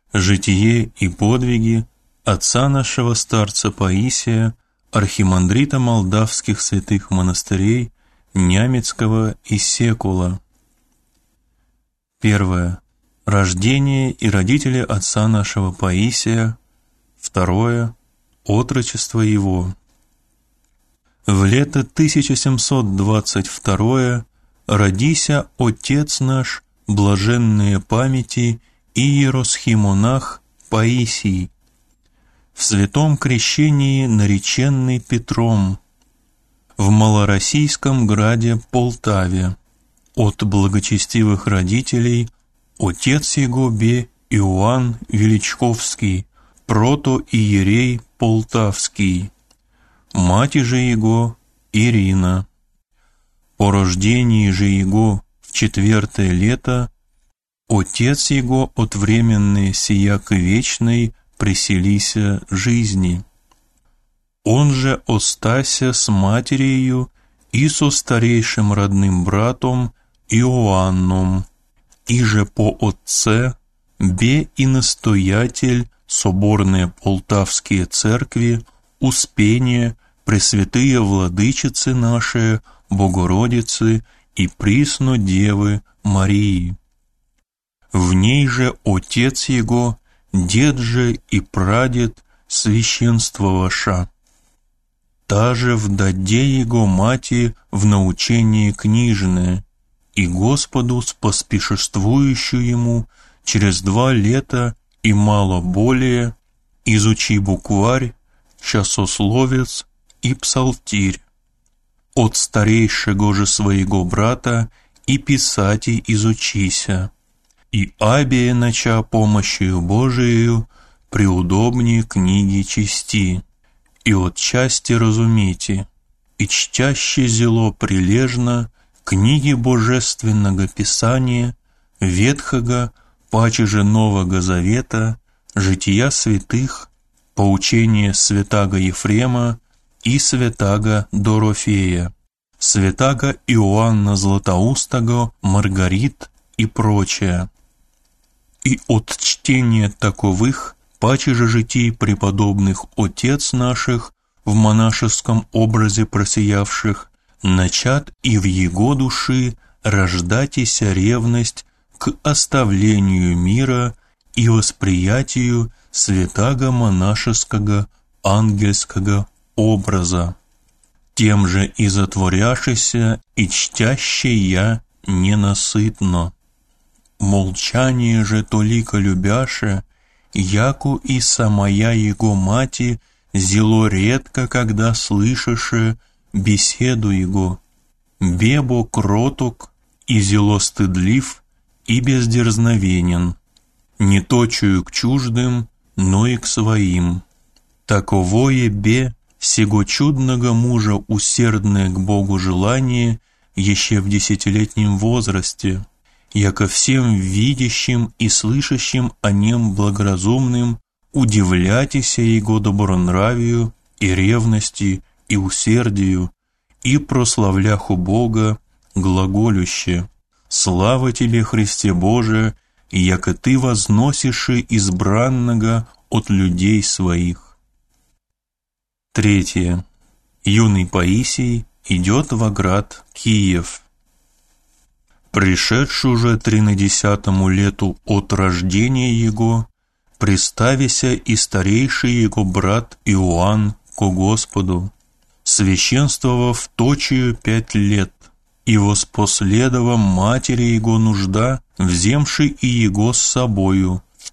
Житие и подвиги отца нашего старца Паисия, архимандрита молдавских святых монастырей Нямецкого и Секула. 1. Рождение и родители отца нашего Паисия. 2. Отрочество его. В лето 1722 родися отец наш, блаженные памяти, иеросхимонах Паисий, в святом крещении нареченный Петром, в малороссийском граде Полтаве, от благочестивых родителей отец его бе Иоанн Величковский, протоиерей Полтавский, мать же его Ирина. По рождении же его в 4 лето отец его от временной сия к вечной преселися жизни. Он же остася с матерью и со старейшим родным братом Иоанном, и же по отце бе и настоятель соборные Полтавские церкви Успения, Пресвятые Владычицы наши, Богородицы и Присно Девы Марии. В ней же отец его, дед же и прадед священствоваша. Та же в даде его мати в научение книжное, и Господу споспешествующую ему через 2 лета и мало более изучи букварь, часословец и псалтирь. От старейшего же своего брата и писати изучися, и абие нача помощью Божиею преудобнее книги чести, и от части разумейте, и чтяще зело прилежно книги Божественного Писания, Ветхого, паче же Нового Завета, жития святых, поучение святаго Ефрема и святаго Дорофея, святаго Иоанна Златоустого, Маргарит и прочее. И от чтения таковых, паче же житий преподобных отец наших, в монашеском образе просиявших, начат и в его души рождатися ревность к оставлению мира и восприятию святаго монашеского ангельского образа. Тем же и затворяшися и чтяще я ненасытно. Молчание же толико любяше, яку и самая его мати, зело редко, когда слышаше беседу его, бебо кроток и зело стыдлив и бездерзновенен, не точую к чуждым, но и к своим. Таковое бе сего чудного мужа усердное к Богу желание еще в 10-летнем возрасте, яко всем видящим и слышащим о нем благоразумным удивляйтеся его добронравию и ревности и усердию, и прославляху Бога глаголюще: «Слава тебе, Христе Боже, яко ты возносиши избранного от людей своих». 3. Юный Паисий идет во град Киев. Пришедший уже 13 лету от рождения его, приставися и старейший его брат Иоанн ко Господу, священствовав точию 5 лет, и воспоследова матери его нужда, вземши и его с собою в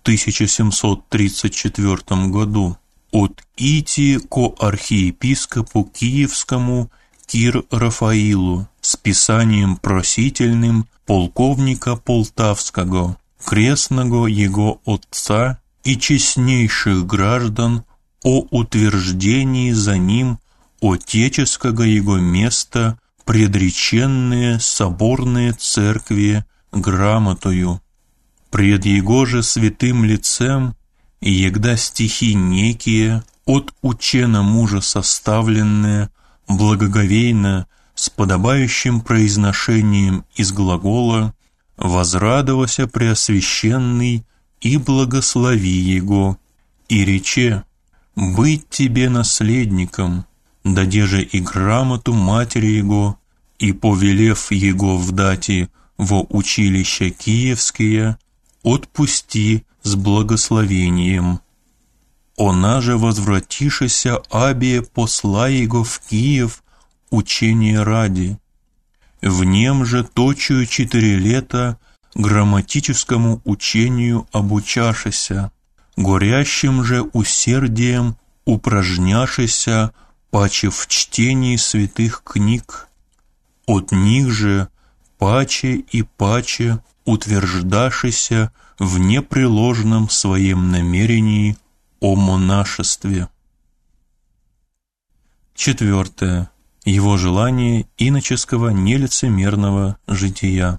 1734 году, от ити ко архиепископу Киевскому Кир Рафаилу с писанием просительным полковника Полтавского, крестного его отца и честнейших граждан о утверждении за ним отеческого его места предреченные соборные церкви грамотою. Пред его же святым лицем, егда стихи некие, от учена мужа составленные, благоговейно, с подобающим произношением из глагола, возрадовался Преосвященный и благослови его, и рече: быть тебе наследником, дадеже и грамоту матери его, и повелев его вдати во училища киевские, отпусти с благословением. Она же, возвратишися, Абия посла его в Киев учение ради. В нем же точию 4 лета грамматическому учению обучашися, горящим же усердием упражняшися паче в чтении святых книг. От них же паче и паче утверждашися в непреложном своем намерении о монашестве. 4. Его желание иноческого нелицемерного жития.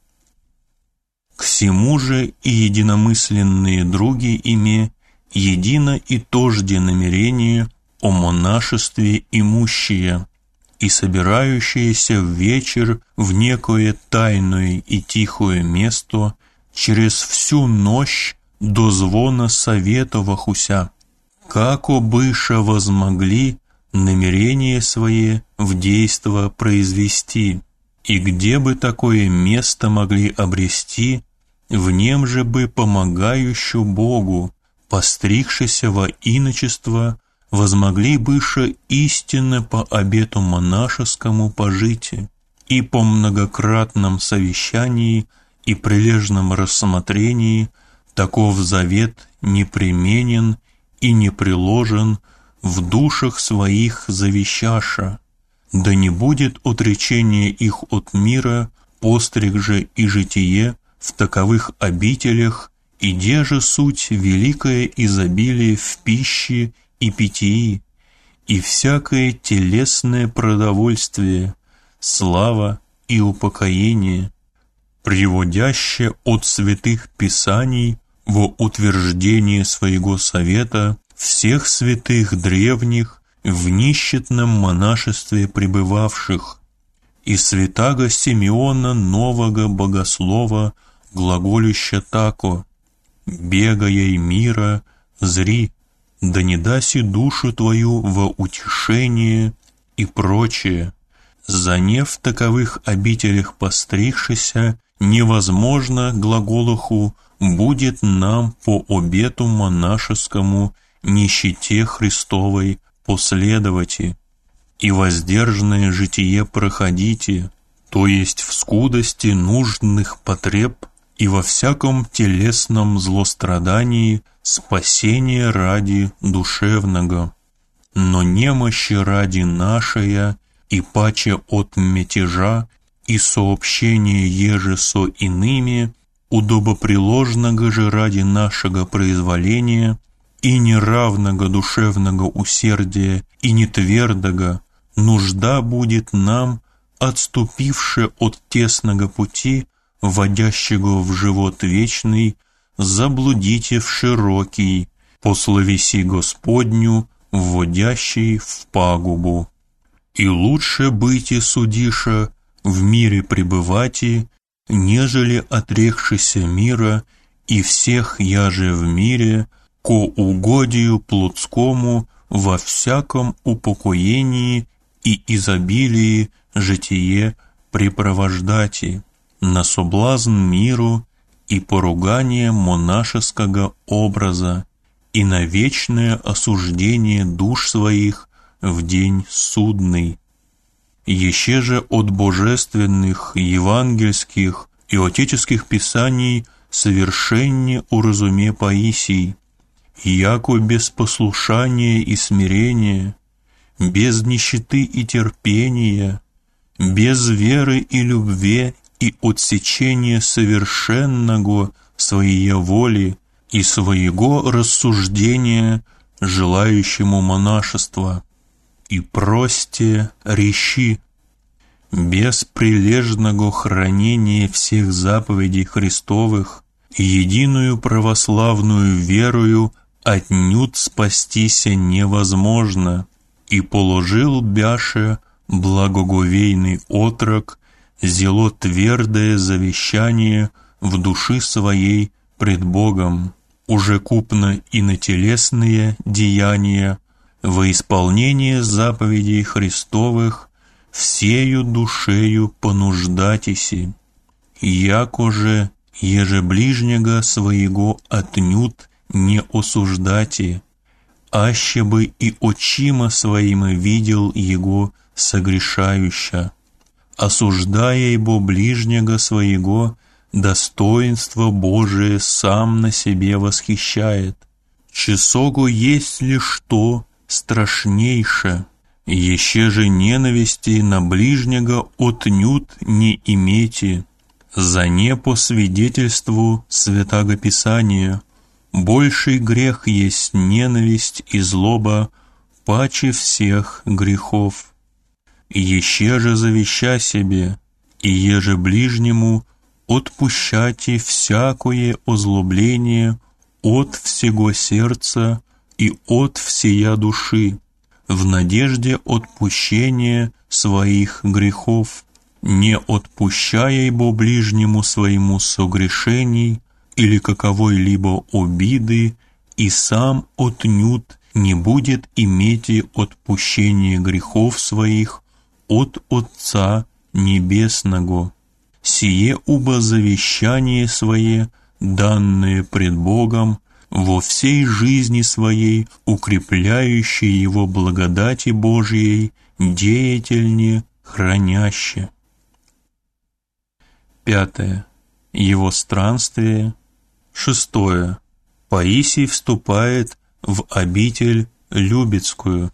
К сему же и единомысленные други име едино и тожде намерение о монашестве имущие, и собирающиеся в вечер в некое тайное и тихое место через всю ночь до звона советовахуся, како быша возмогли намерение свое в действо произвести, и где бы такое место могли обрести, в нем же бы помогающую Богу, постригшися во иночество, возмогли быше истинно по обету монашескому пожитие, и по многократном совещании и прилежном рассмотрении таков завет непременен и не приложен в душах своих завещаша, да не будет отречения их от мира, постриг же и житие в таковых обителях, и де же суть великое изобилие в пище и питьи, и всякое телесное продовольствие, слава и упокоение, приводящее от святых писаний во утверждение своего совета всех святых древних в нищетном монашестве пребывавших, и святаго Симеона нового богослова глаголюща тако: «Бегая мира, зри, да не даси душу твою во утешение» и прочее. За не в таковых обителях постригшися, невозможно глаголуху будет нам по обету монашескому нищете Христовой последовати, и воздержанное житие проходите, то есть в скудости нужных потреб и во всяком телесном злострадании спасение ради душевного, но немощи ради нашая, и паче от мятежа и сообщения еже со иными, удобоприложного же ради нашего произволения, и неравного душевного усердия, и нетвердого, нужда будет нам, отступивше от тесного пути, вводящего в живот вечный, заблудите в широкий, по словеси Господню, вводящий в пагубу. И лучше быти судиша, в мире пребывати, нежели отрекшися мира, и всех яже в мире, ко угодию плотскому во всяком упокоении и изобилии житие препровождати, на соблазн миру и поругание монашеского образа, и на вечное осуждение душ своих в день судный. Еще же от божественных, евангельских и отеческих писаний совершеннее уразуме Паисий, яко без послушания и смирения, без нищеты и терпения, без веры и любви и отсечения совершенного своей воли и своего рассуждения желающему монашества, и просте речи, без прилежного хранения всех заповедей Христовых, единую православную верою отнюдь спастися невозможно, и положил бяше благоговейный отрок зело твердое завещание в души своей пред Богом, уже купно и на телесные деяния, во исполнение заповедей Христовых, всею душею понуждатися, яко же, еже ближнего своего отнюдь не осуждати, аще бы и очима своими видел его согрешающа, осуждая его ближнего своего, достоинство Божие сам на себе восхищает. Чесого есть ли что страшнейше, еще же ненависти на ближнего отнюдь не имейте, за не по свидетельству Святаго Писания, больший грех есть ненависть и злоба паче всех грехов. Еще же завеща себе, и еже ближнему отпущайте всякое озлобление от всего сердца и от всея души, в надежде отпущения своих грехов, не отпущая его ближнему своему согрешений или каковой-либо обиды, и сам отнюдь не будет иметь отпущения грехов своих от Отца Небесного. Сие убо завещание свое, данное пред Богом, во всей жизни своей, укрепляющее его благодати Божией, деятельнее, храняще. 5. Его странствие. 6. Паисий вступает в обитель Любецкую.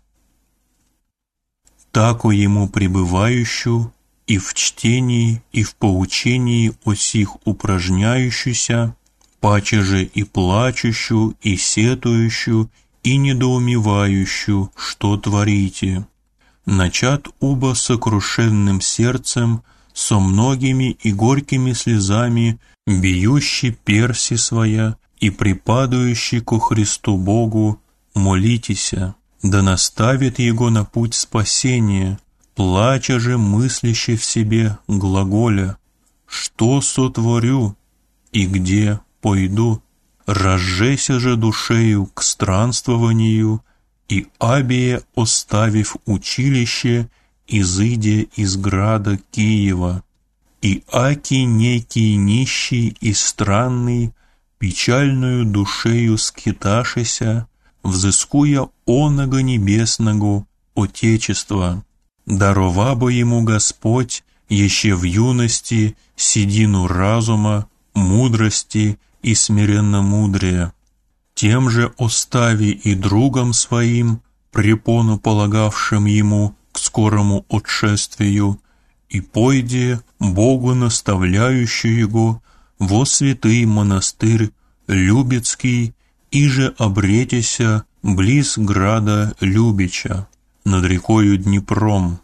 Тако ему пребывающую, и в чтении, и в поучении о сих упражняющуюся, паче же и плачущую, и сетующую, и недоумевающую, что творите. Начат убо сокрушенным сердцем, со многими и горькими слезами, бьющий перси своя, и припадающий ко Христу Богу, молитеся, да наставит его на путь спасения, плача же мыслящий в себе глаголя, что сотворю и где пойду, разжеся же душею к странствованию, и абие оставив училище, изыдя из града Киева, и аки некий нищий и странный, печальную душею скиташися, взыскуя оного небесного Отечества, дарова бы ему Господь еще в юности седину разума, мудрости и смиренномудрия. Тем же остави и другом своим, препону полагавшим ему к скорому отшествию, и пойди Богу наставляющую его во святый монастырь Любецкий, и же обретеся близ града Любича, над рекою Днепром.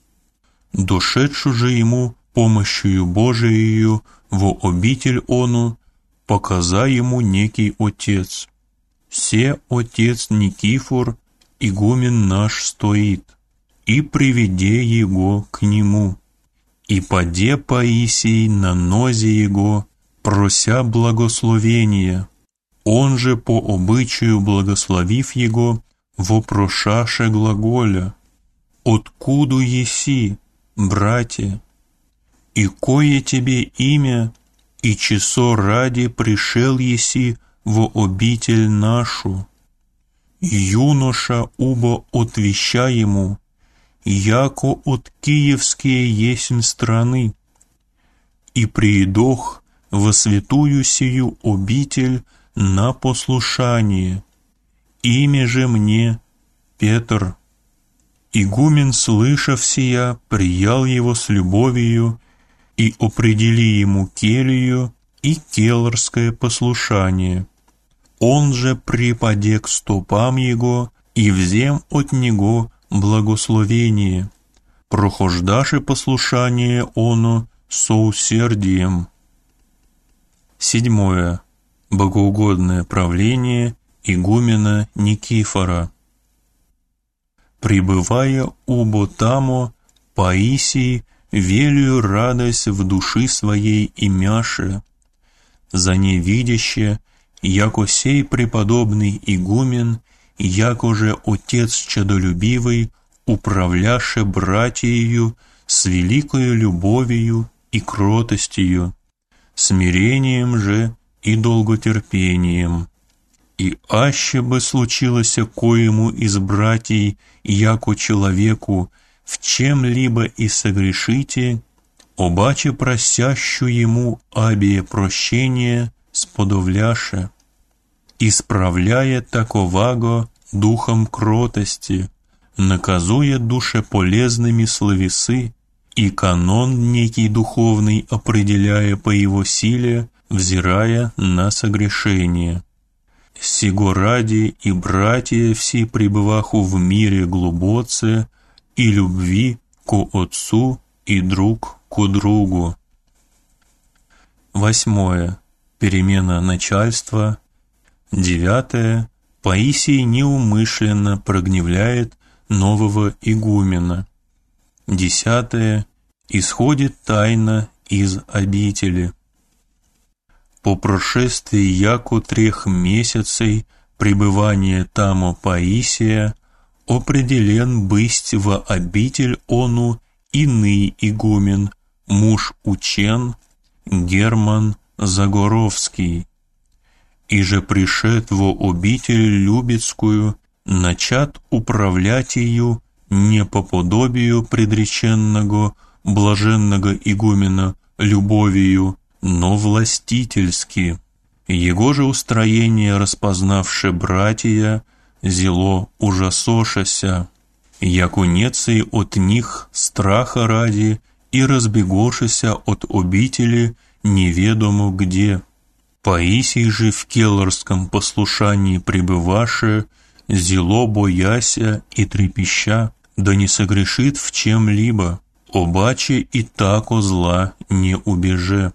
Дошедшу же ему помощью Божиею во обитель ону, показа ему некий отец. Се отец Никифор, игумен наш, стоит, и приведе его к нему, и поде Паисий на нозе его, прося благословения. Он же по обычаю благословив его, вопрошаше глаголя: «Откуду еси, братья? И кое тебе имя, и часо ради пришел еси во обитель нашу?» Юноша убо отвеща ему: «Яко от киевские есмь страны, и приидох во святую сию обитель на послушание. Имя же мне Петр». Игумен, слышав сия, приял его с любовью, и определи ему келью и келарское послушание. Он же припаде к стопам его, и взем от него благословение, прохождаше послушание оно со усердием. 7. Богоугодное правление игумена Никифора. Пребывая убо тамо, Паисий велию радость в души своей имяше, за невидяще, яко сей преподобный игумен, яко же отец чадолюбивый, управляше братьею с великою любовью и кротостью, смирением же и долготерпением. И аще бы случилося коему из братьей, яко человеку, в чем-либо и согрешите, обаче просящу ему абие прощение сподовляше, исправляя таковаго духом кротости, наказуя душеполезными словесы, и канон некий духовный определяя по его силе, взирая на согрешение. Сего ради и братья все пребываху в мире глубоце и любви ко Отцу и друг ко другу. 8. Перемена начальства. 9. Паисий неумышленно прогневляет нового игумена. 10. Исходит тайна из обители. По прошествии яко 3 месяцей пребывания тамо Паисия определен бысть во обитель ону иный игумен, муж учен, Герман Загоровский. И же пришед во обитель Любецкую, начат управлять ее не по подобию предреченного блаженного игумена любовью, но властительски. Его же устроение распознавши братья, зело ужасошася, яко нецей от них страха ради и разбегошися от обители неведомо где. Паисий же в келарском послушании пребываше, зело бояся и трепеща, да не согрешит в чем-либо, обаче и тако зла не убеже.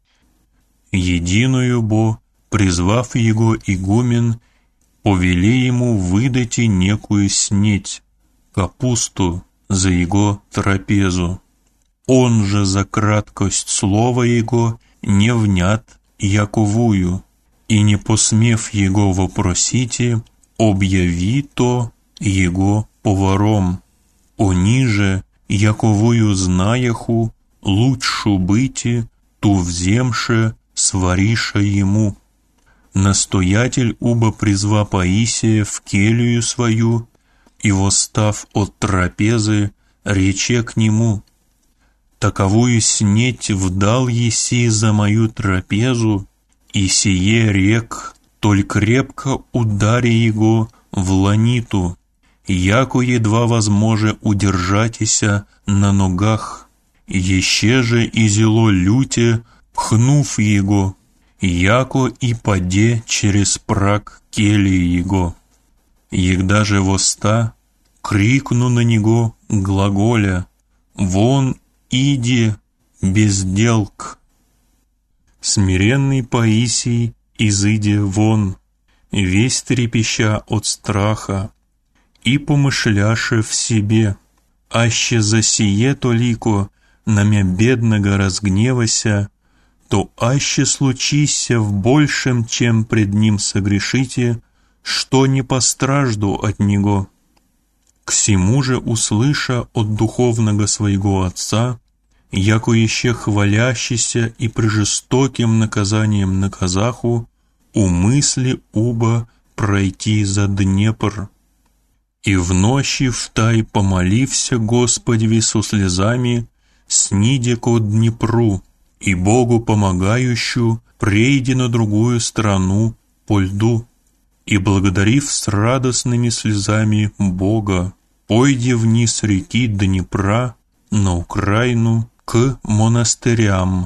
Единую бо, призвав его игумен, повели ему выдать некую снеть, капусту за его трапезу. Он же за краткость слова его не внят яковую, и не посмев его вопросите, объяви то его поваром. Они же, яковую знаяху, лучшу быти, ту вземше, свариша ему. Настоятель уба призва Паисия в келью свою, и восстав от трапезы, рече к нему: таковую снеть вдал еси за мою трапезу, и сие рек, толь крепко удари его в ланиту, яко едва возможе удержатися на ногах, еще же и зело люте, пхнув его, яко и паде через праг келии его. Егда же воста, крикну на него глаголя: вон иди, безделк. Смиренный Паисий, изыдя вон, весь трепеща от страха, и помышляше в себе: аще за сие толико на мя бедного разгневася, то аще случися в большем, чем пред ним согрешите, что не постражду от него. К сему же услыша от духовного своего отца, яко еще хвалящийся и прижестоким наказанием наказаху, умысли уба пройти за Днепр. И в ночи втай помолився Господи со слезами, сниде ко Днепру, и Богу помогающую прейди на другую сторону по льду, и благодарив с радостными слезами Бога, пойди вниз реки Днепра на Украину к монастырям.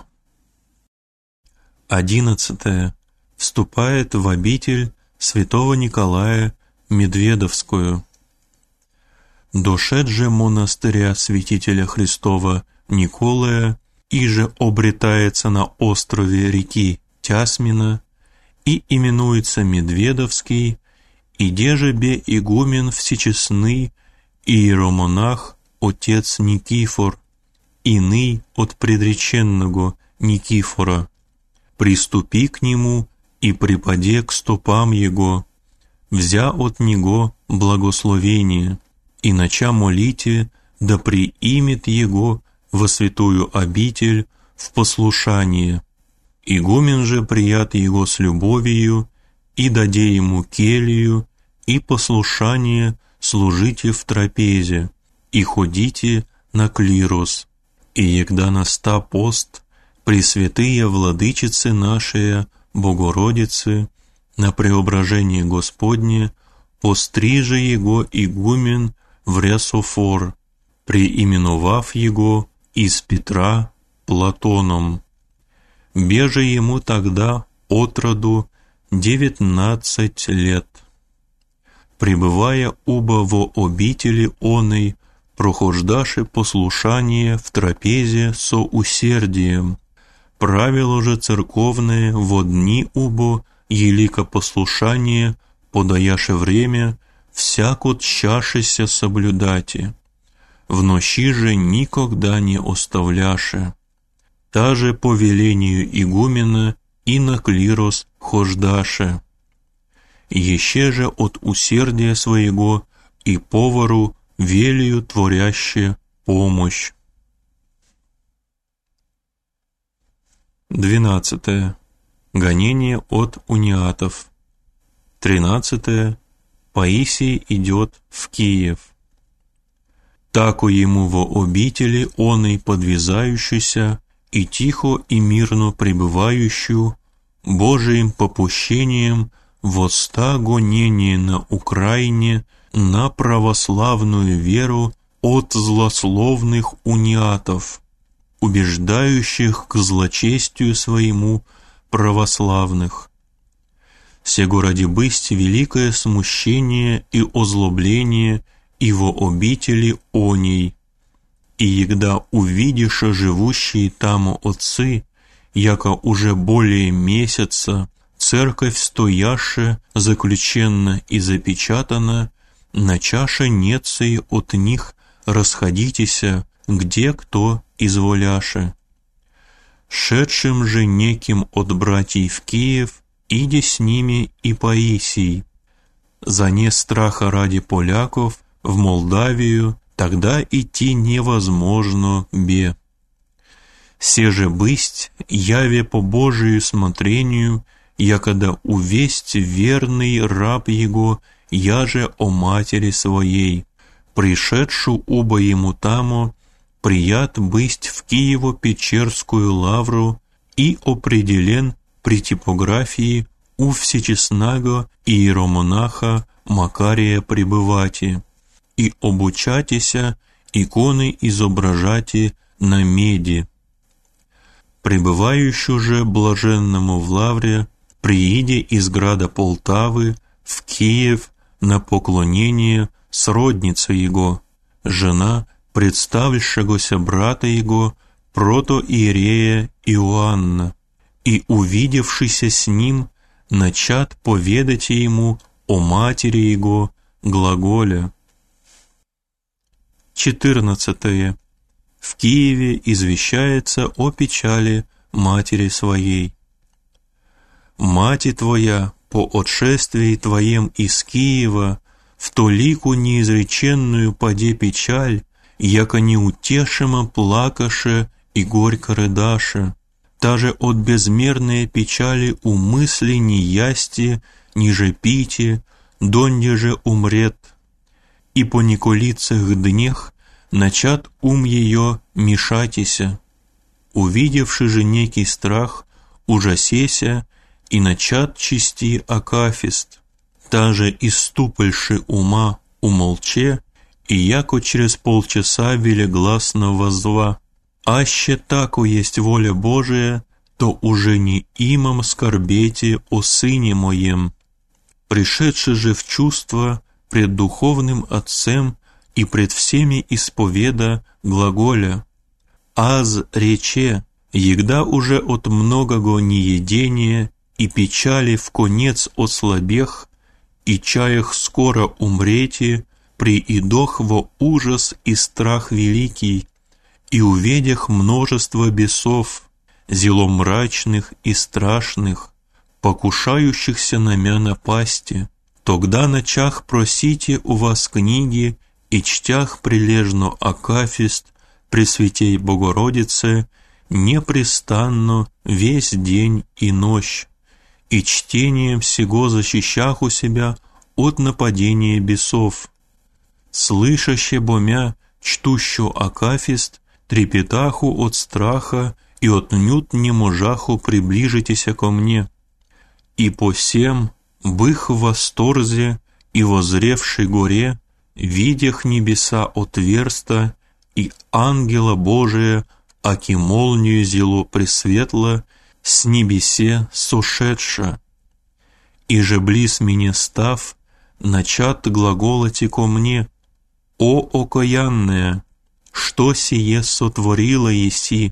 11. Вступает в обитель святого Николая Медведовскую. Дошед же монастыря святителя Христова Николая, и же обретается на острове реки Тясмина, и именуется Медведовский, и деже бе игумен всечестный, иеромонах отец Никифор, иный от предреченного Никифора. приступи к нему и припади к стопам его, взя от него благословение, и нача молите, да приимет его во святую обитель в послушание. Игумен же прият его с любовью, и даде ему келью, и послушание служите в трапезе, и ходите на клирос. И егда наста пост, пресвятые владычицы наши, Богородицы, на преображение Господне, постриже его игумен в Ресофор, преименовав его из Петра Платоном. Беже ему тогда от роду 19 лет. Пребывая оба во обители оной, прохождаше послушание в трапезе со усердием. Правило же церковное во дни убо елико послушание, подаяше время, всяко тщашеся соблюдати. В нощи же никогда не оставляше. Та по велению игумена и на клирос хождаше. Еще же от усердия своего и повару велию творяще помощь. 12. Гонение от униатов. 13. Паисий идет в Киев. Тако ему во обители оной подвязающийся и тихо и мирно пребывающую Божиим попущением воста гонение на Украине на православную веру от злословных униатов, убеждающих к злочестию своему православных. Сего ради бысть великое смущение и озлобление и во обители оней, и егда увидиша живущие там отцы, яко уже более месяца церковь стояше заключенна и запечатана, начаше неции от них расходитеся, где кто изволяше. Шедшим же неким от братьев в Киев, иди с ними и Паисий. За не страха ради поляков в Молдавию тогда идти невозможно бе. Се же бысть яве по Божию смотрению, якода увесть верный раб его, яже о матери своей, пришедшу оба ему тамо, прият бысть в Киево-Печерскую лавру и определен при типографии у всечестного иеромонаха Макария пребывати, и обучатися иконы изображати на меди. Пребывающую же блаженному в лавре, прииде из града Полтавы в Киев на поклонение сродница его, жена представившегося брата его, протоиерея Иоанна, и, увидевшийся с ним, начат поведать ему о матери его глаголя. 14. В Киеве извещается о печали матери своей. Мати твоя по отшествии твоем из Киева в то лику неизреченную поде печаль, яко неутешимо плакаше и горько рыдаше, даже от безмерной печали у мысли не ясти, ниже пити, донде же умрет, и по николицах днех начат ум ее мешатися, увидевши же некий страх, ужасеся, и начат чисти акафист, даже иступальши ума умолче, и яко через полчаса велегласно воззва: «Аще тако есть воля Божия, то уже не имам скорбете о сыне моем». Пришедший же в чувство пред духовным отцем и пред всеми исповеда глаголя: «Аз рече, егда уже от многого неедения и печали в конец ослабех, и чаях скоро умрете, приидох во ужас и страх великий, и увидях множество бесов, зело мрачных и страшных, покушающихся на мя напасти. Тогда начах просите у вас книги и чтях прилежно акафист Пресвятей Богородице непрестанно весь день и ночь, и чтением сего защищах у себя от нападения бесов. Слышаще бомя чтущу акафист, трепетаху от страха и отнюдь не можаху приближитеся ко мне. И по сем, бых в восторзе и возревшей горе, видях небеса отверста, и ангела Божия, аки молнию зело пресветло, с небесе сошедша. И же близ меня став, начат глаголоти ко мне: «О окаянная, что сие сотворила еси?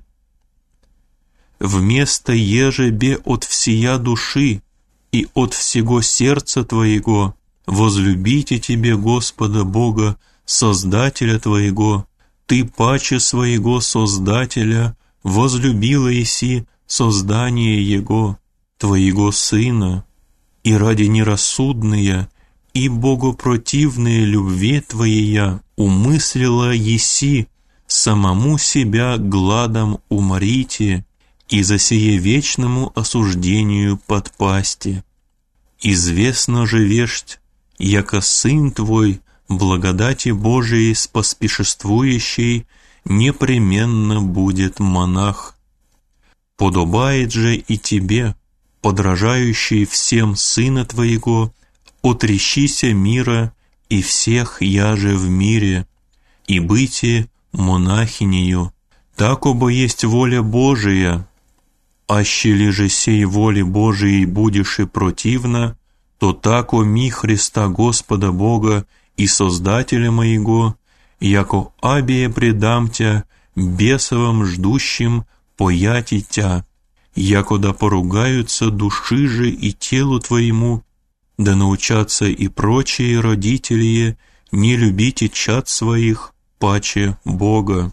Вместо ежебе от всея души и от всего сердца твоего возлюбите тебе Господа Бога, Создателя твоего, ты паче своего Создателя возлюбила еси создание Его, твоего Сына, и ради нерассудные и богопротивные любви твоея умыслила еси самому себя гладом уморите и за сие вечному осуждению подпасти. Известно же весть, яко Сын Твой, благодати Божией споспешествующей, непременно будет монах. Подобает же и тебе, подражающий всем Сына Твоего, отрещися мира и всех яже в мире, и быти монахинею, такобо есть воля Божия. Аще ли же сей воле Божией будешь и противно, то тако ми Христа Господа Бога и Создателя моего, яко абие предам тя бесовым ждущим пояти тя, яко да поругаются души же и телу твоему, да научатся и прочие родители не любите чад своих паче Бога.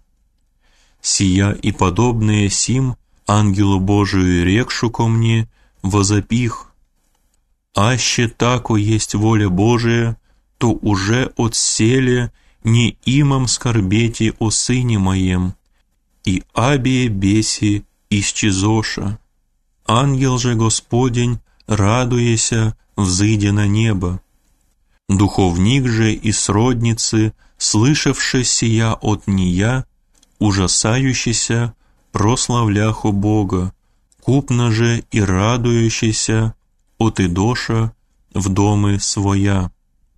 Сия и подобные сим ангелу Божию рекшу ко мне, возопих: аще тако есть воля Божия, то уже отселе не имам скорбети о Сыне моем, и абие беси исчезоша. Ангел же Господень, радуеся, взыдя на небо. Духовник же и сродницы, слышавши сия от нея, ужасающийся, прославляху Бога, купно же и радующийся от идоша в домы своя.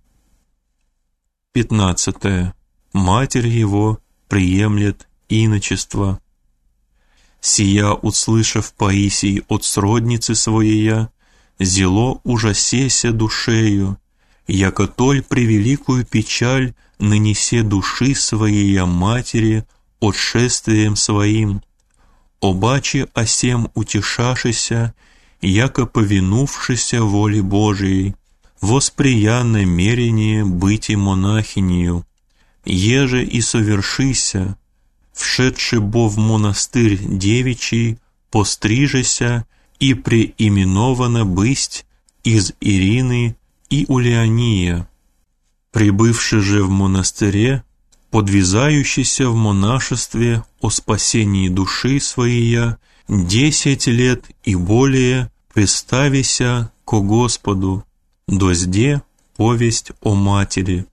15. Матерь его приемлет иночество. Сия, услышав Паисий от сродницы своея, зело ужасеся душею, яко толь превеликую печаль нанесе души своея матери отшествием своим, обаче осем утешашися, яко повинувшися воле Божией, восприя намерение быть и монахинею, еже и совершися, вшедши бо в монастырь девичий, пострижеся и преименована бысть из Ирины и Улеония. Прибывши же в монастыре, подвязающийся в монашестве о спасении души своей 10 лет и более, представися ко Господу, дозде повесть о матери.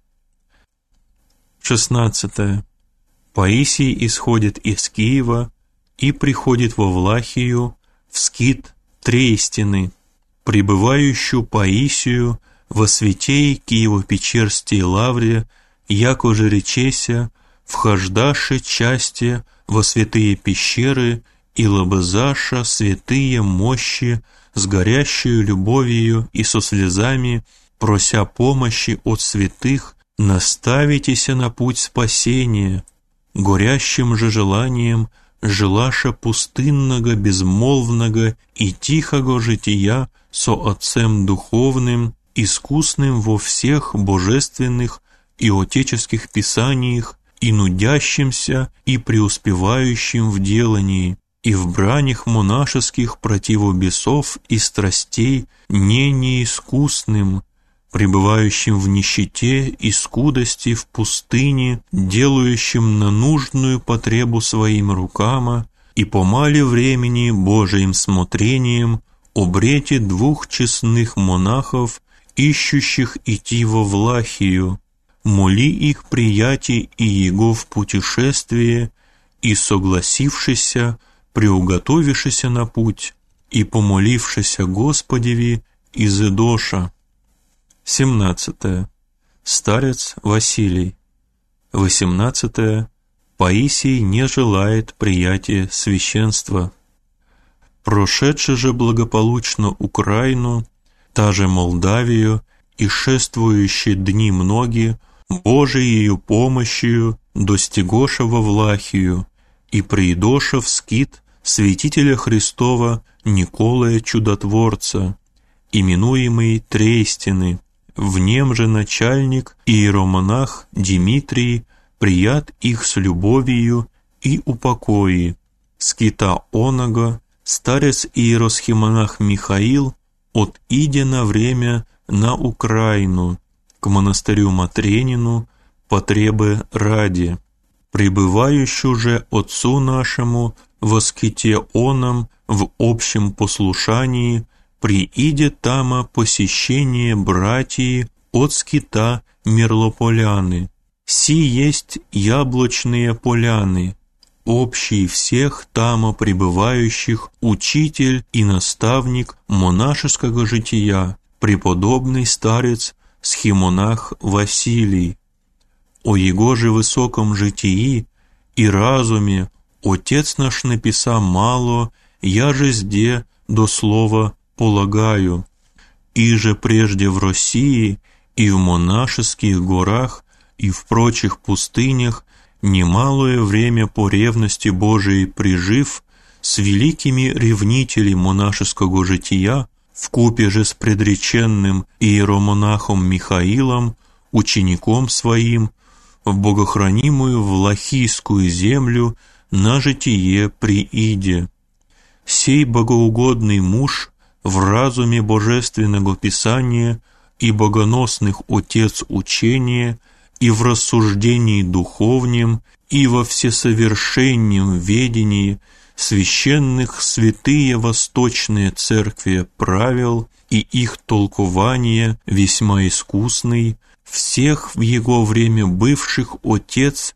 16. Паисий исходит из Киева и приходит во Влахию, в скит Трейстины, пребывающую Паисию во святей Киево-Печерстей лавре, яко же речеся, вхождаши части во святые пещеры и лобызаша святые мощи с горящую любовью и со слезами, прося помощи от святых, наставитеся на путь спасения, горящим же желанием желаша пустынного, безмолвного и тихого жития со Отцем Духовным, искусным во всех божественных и отеческих писаниях, и нудящимся, и преуспевающим в делании, и в бранях монашеских противу бесов и страстей не неискусным, пребывающим в нищете и скудости в пустыне, делающим на нужную потребу своим рукама, и по мале времени Божиим смотрением обрете 2 честных монахов, ищущих идти во Влахию, моли их приятий и его в путешествие, и согласившися, приуготовившися на путь, и помолившися Господеви изыдоша. 17. Старец Василий. 18. Паисий не желает приятия священства. Прошедший же благополучно Украину, та же Молдавию и шествующие дни многие, Божиею помощью достигоша во Влахию и приидоша в скит святителя Христова Николая Чудотворца, именуемый Трейстины, в нем же начальник иеромонах Димитрий прият их с любовью и упокои, скита оного, старец иеросхимонах Михаил от иде на время на Украину, к монастырю Матренину, потребы ради, пребывающую же Отцу нашему во ските оном в общем послушании, прииде тама посещение братьи от скита Мерлополяны. Си есть яблочные поляны, общий всех тама пребывающих учитель и наставник монашеского жития, преподобный старец схимонах Василий. О его же высоком житии и разуме Отец наш написа мало, я же сде до слова полагаю, и же прежде в России и в монашеских горах и в прочих пустынях немалое время по ревности Божией прижив, с великими ревнителями монашеского жития, вкупе же с предреченным иеромонахом Михаилом, учеником своим, в богохранимую Влахийскую землю на житие прииде. Сей богоугодный муж в разуме божественного Писания и богоносных отец учения и в рассуждении духовнем, и во всесовершеннем ведении священных святые восточные церкви правил и их толкование весьма искусный, всех в его время бывших отец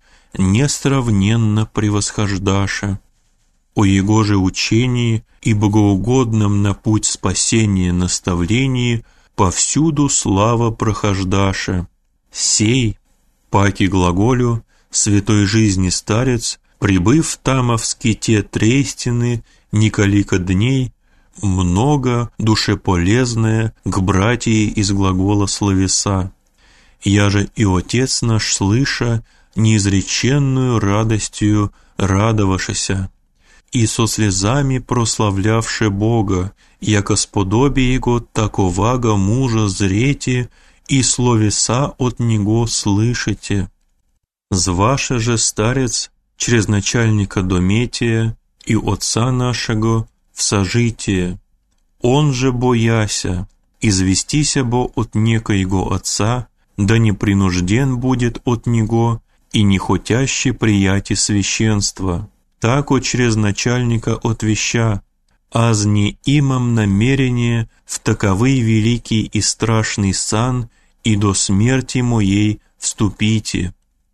несравненно превосхождаше. О его же учении и богоугодном на путь спасения наставлении повсюду слава прохождаше. Сей, паки глаголю, святой жизни старец, прибыв тама в ските Трейстины николика дней, много душеполезное к братьи из глагола словеса. Я же и Отец наш, слыша, неизреченную радостью радовавшися, и со слезами прославлявше Бога, яко сподобие Его таковаго мужа зрете, и словеса от Него слышите. Зваше же старец через начальника Дометия и отца нашего в сожитие. Он же, бояся, известися бо от некоего отца, да не принужден будет от него и не хотящий прияти священства. Тако через начальника отвеща, аз не имам намерение в таковый великий и страшный сан и до смерти моей вступите.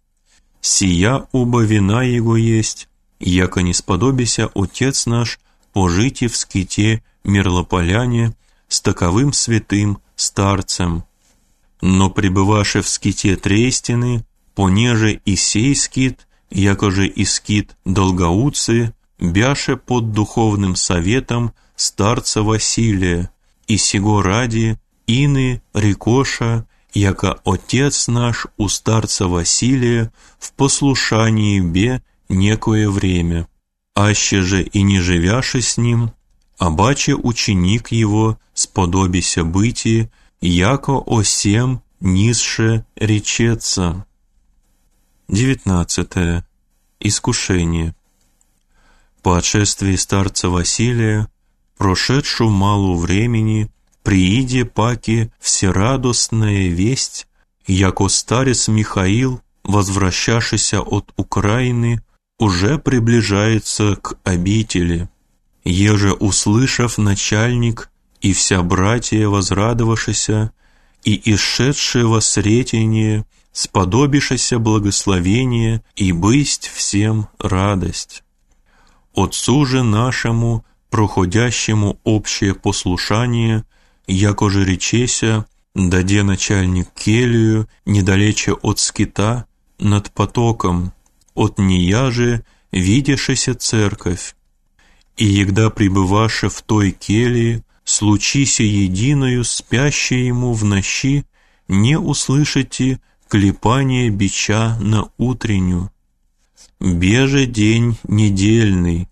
Сия оба вина его есть, яко не сподобися Отец наш пожити в ските Мерлополяне с таковым святым старцем. Но пребываше в ските Трейстины, понеже и сей скит, яко же и скит Долгоуцы, бяше под духовным советом старца Василия, и сего ради ины рекоша, яко Отец наш у старца Василия в послушании бе некое время, аще же и не живяше с ним, обаче ученик его сподобися быти, яко о сем низше речется. 19. Искушение. По отшествии старца Василия, прошедшу малу времени, прииде паки всерадостная весть, яко старец Михаил, возвращавшийся от Украины, уже приближается к обители. Еже услышав начальник и вся братья возрадовавшися, и исшедшие во сретение, сподобившися благословение и бысть всем радость. Отцу же нашему, проходящему общее послушание, яко же речеся, даде начальник келью недалече от скита, над потоком, от нея же видяшися церковь. И егда пребываше в той келье, случися единою спящей ему в ночи, не услышите клепание бича на утренню. Беже день недельный.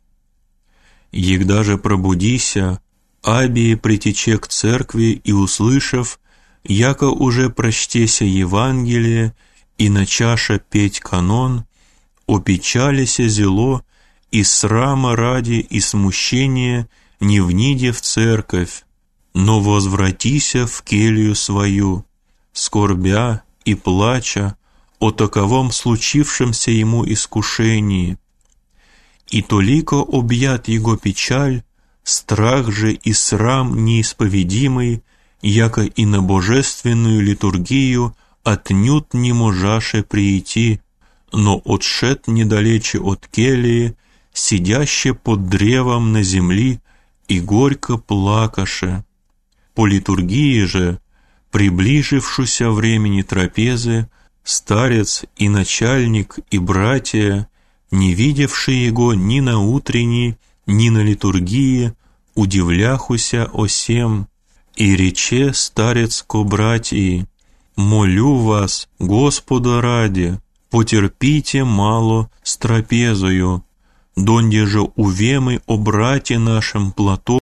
Егда же пробудися, Абии притече к церкви и, услышав, яко уже прочтеся Евангелие и начаша петь канон, опечалися зело и срама ради и смущения не вниде в церковь, но возвратися в келью свою, скорбя и плача о таковом случившемся ему искушении. И толико объят его печаль, страх же и срам неисповедимый, яко и на божественную литургию отнюдь не можаше прийти, но отшед недалече от келии, сидяще под древом на земли и горько плакаше. По литургии же, приближившуся времени трапезы, старец и начальник и братья, не видевшие его ни на утренней, ни на литургии, удивляхуся о сем, и рече старец ко братьи: «Молю вас, Господа ради, потерпите мало с трапезою, донде же увемы о брате нашем Платоне,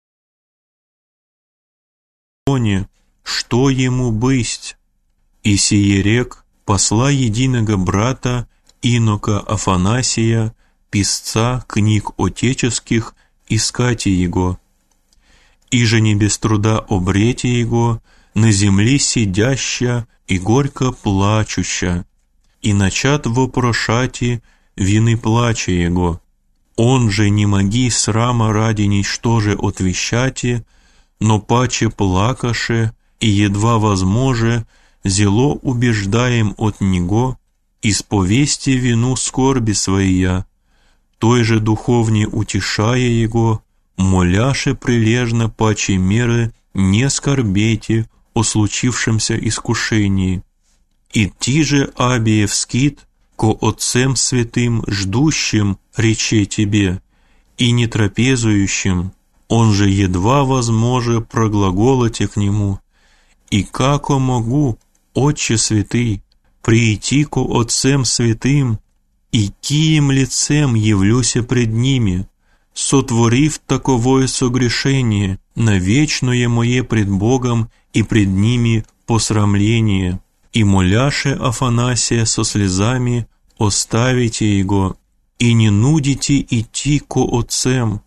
что ему бысть». И сие рек посла единого брата инока Афанасия, писца книг отеческих, искати его. Иже не без труда обрете его, на земли сидяща и горько плачуща, и начат вопрошати вины плача его. Он же не моги срама ради ничтоже отвещати, но паче плакаше, и едва возможе, зело убеждаем от него, исповести вину скорби своя, той же духовне утешая его, моляше прилежно паче меры не скорбейте о случившемся искушении. Идти же Абиев скит ко Отцем Святым ждущим рече тебе, и не трапезующим, он же едва возможе проглаголоте к нему, и како могу, Отче Святый, прийти ко Отцем Святым, и кием лицем явлюся пред ними, сотворив таковое согрешение, на вечное мое пред Богом и пред ними посрамление, и моляше Афанасия со слезами, оставите его, и не нудите идти ко Отцем.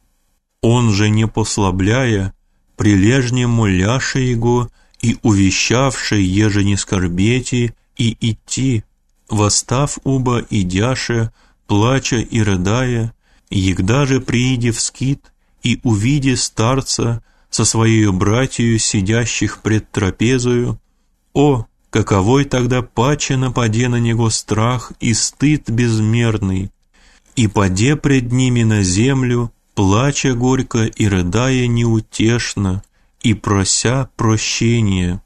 Он же, не послабляя, прилежне моляше его и увещавши, еже не скорбете, и идти, восстав уба идяше, плача и рыдая, егда же прииде в скит и увиде старца со своею братью сидящих пред трапезою, о, каковой тогда паче нападе на него страх и стыд безмерный, и паде пред ними на землю, плача горько и рыдая неутешно, и прося прощения.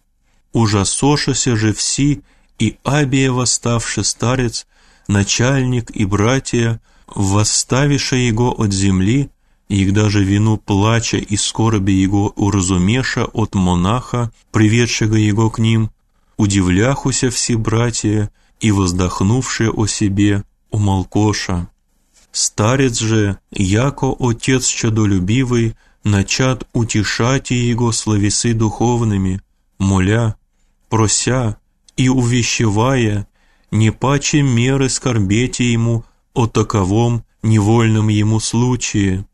Ужасошися же все, и Абия восставший старец, начальник и братья, восставиша его от земли, егда же вину плача и скорби его уразумеша от монаха, приведшего его к ним, удивляхуся все братья и воздохнувшие о себе, умолкоша. Старец же, яко отец чадолюбивый, начат утешать его словесы духовными, моля, прося и увещевая, не паче меры скорбете ему о таковом невольном ему случае.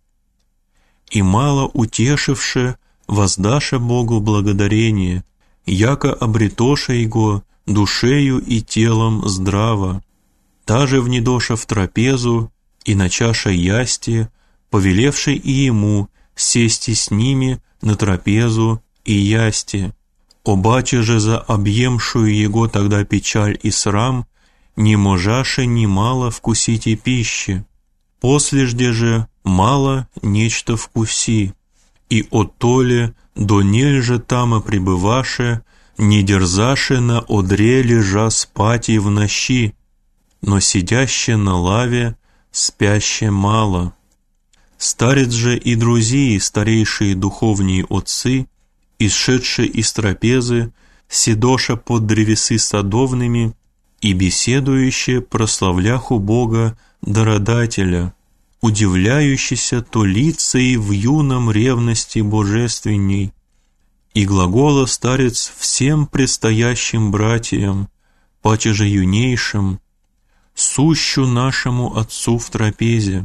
И мало утешивше, воздаше Богу благодарение, яко обретоша его душею и телом здраво. Таже внедоша в трапезу и начаша ясти, повелевший и ему сести с ними на трапезу и ясти. Обаче же за объемшую его тогда печаль и срам, не можаше ни мало вкусите пищи. Послежде же мало нечто вкуси, и оттоле до нельже тама пребываше, не дерзаше на одре лежа спати в нощи, но сидяще на лаве спяще мало. Старец же и друзья, старейшие духовные отцы, исшедшие из трапезы, седоша под древесы садовными и беседующие прославляху Бога Дародателя, удивляющийся то лицей в юном ревности божественней, и глагола старец всем предстоящим братьям, паче же юнейшим, сущу нашему отцу в трапезе.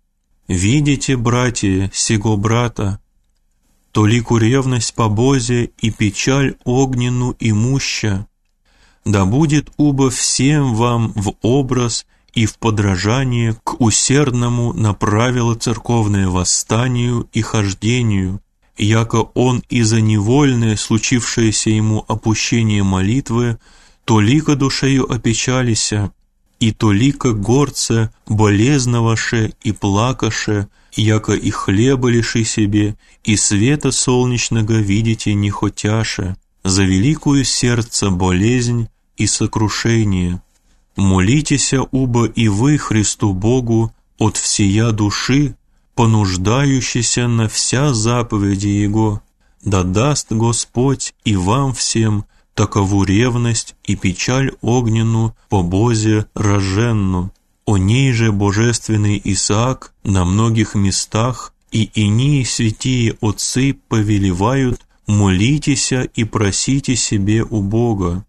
Видите, братья, сего брата, толику ревность по Бозе и печаль огненну имуща, да будет убо всем вам в образ и в подражание к усердному направило церковное восстанию и хождению, яко он и за невольное случившееся ему опущение молитвы толико душею опечалися, и толико горце болезноваше и плакаше, яко и хлеба лиши себе, и света солнечного видите не хотяше, за великую сердце болезнь и сокрушение. Молитеся убо и вы Христу Богу от всея души, понуждающейся на вся заповеди Его, да даст Господь и вам всем такову ревность и печаль огненну по Бозе роженну. О ней же божественный Исаак на многих местах и инии святие отцы повелевают: молитеся и просите себе у Бога.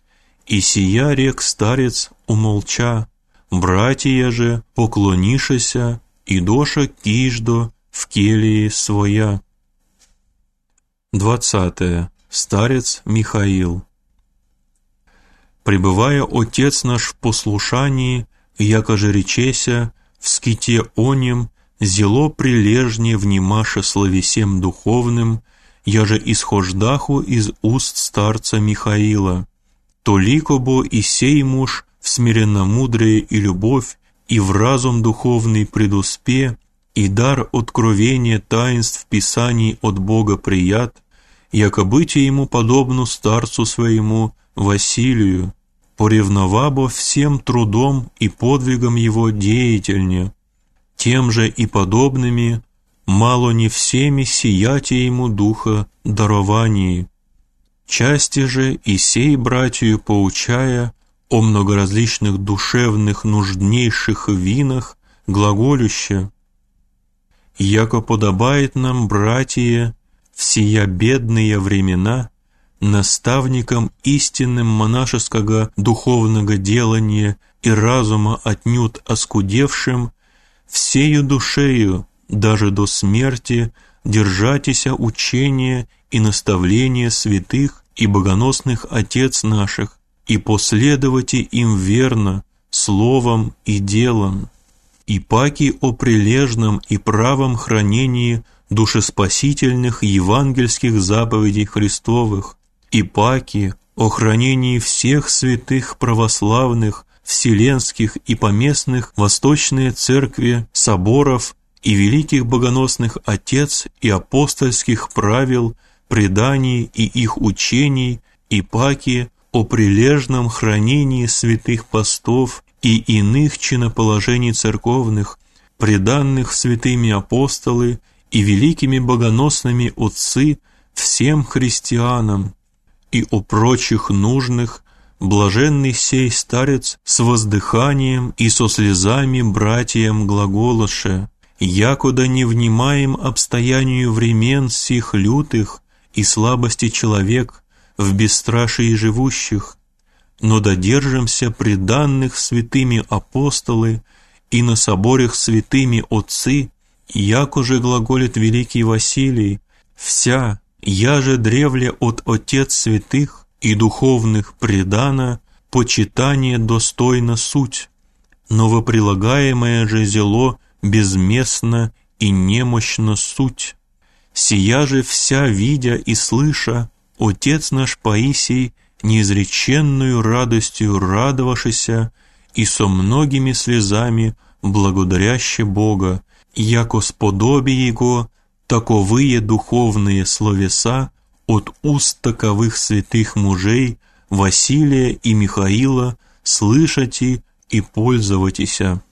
И сия рек старец умолча, братья же поклонишеся и доша киждо в келии своя. 20. Старец Михаил. Пребывая Отец наш в послушании, яко же речеся, в ските онем, зело прилежнее внимаше словесем духовным, я же исхождаху из уст старца Михаила. Толико бо и сей муж в смиренномудрие и любовь, и в разум духовный предуспе, и дар откровения таинств Писаний от Бога прият, яко бытие ему подобно старцу своему Василию, поревновабо всем трудом и подвигом его деятельне, тем же и подобными, мало не всеми сияте ему духа даровании. Части же и сей братью поучая о многоразличных душевных нужнейших винах глаголюще: яко подобает нам, братья, в сия бедные времена, наставникам истинным монашеского духовного делания и разума отнюдь оскудевшим, всею душею, даже до смерти, держатися учения и наставления святых и богоносных отец наших, и последовайте им верно, словом и делом, и паки о прилежном и правом хранении душеспасительных евангельских заповедей Христовых, и паки о хранении всех святых православных, вселенских и поместных Восточной Церкви, соборов и великих богоносных отец и апостольских правил, преданий и их учений, и паки о прилежном хранении святых постов и иных чиноположений церковных, преданных святыми апостолы и великими богоносными отцы всем христианам, и о прочих нужных, блаженный сей старец с воздыханием и со слезами братьям глаголоше: якуда не внимаем обстоянию времен сих лютых и слабости человек в бесстрашии живущих, но додержимся преданных святыми апостолы и на соборах святыми отцы, яко же глаголит великий Василий, вся, я же древле от отец святых и духовных предана, почитание достойно суть, новоприлагаемое же зело безместно и немощно суть. Сия же вся, видя и слыша, отец наш Паисий, неизреченную радостью радовавшийся и со многими слезами благодаряще Бога, яко сподобие Его, таковые духовные словеса от уст таковых святых мужей Василия и Михаила слышати и пользоватися.